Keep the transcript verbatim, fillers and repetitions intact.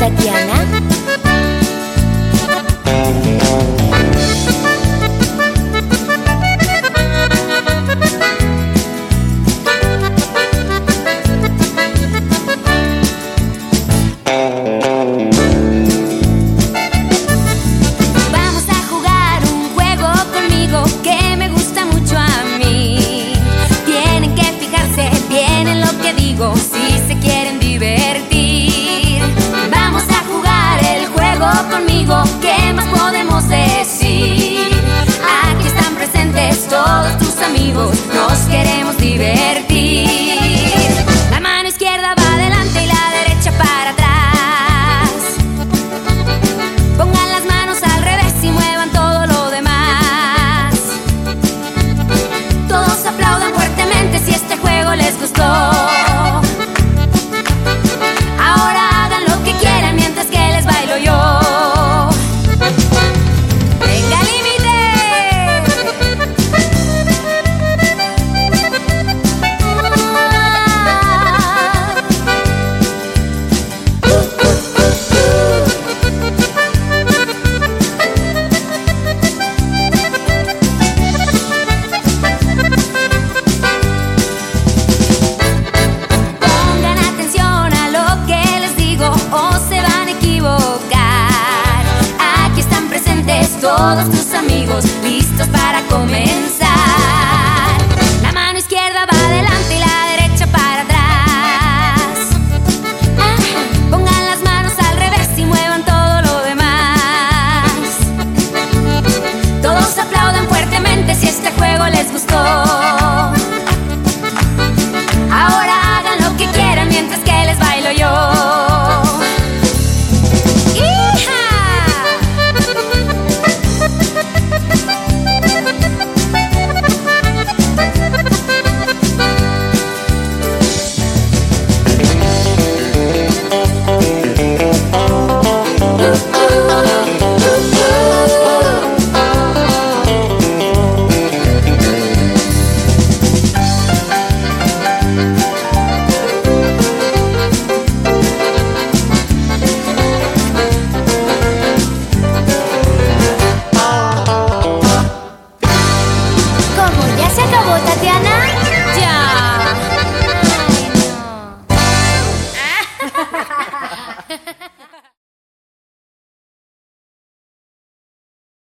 Tatiana. Vamos a jugar un juego conmigo que me gusta mucho a mí. Tienen que fijarse bien en lo que digo si se quieren divertir. Vamos a jugar el juego conmigo, ¿qué más podemos decir? Aquí están presentes todos tus amigos, nos queremos divertir. La mano izquierda va adelante y la derecha para atrás. Pongan las manos al revés y muevan todo lo demás. Todos aplaudan fuertemente si este juego les gustó. Ahora hagan lo que quieran mientras que les bailo yo. ¡Venga, límite! Pongan atención a lo que les digo o se van a equivocar. Aquí están presentes todos tus amigos, listos para comenzar.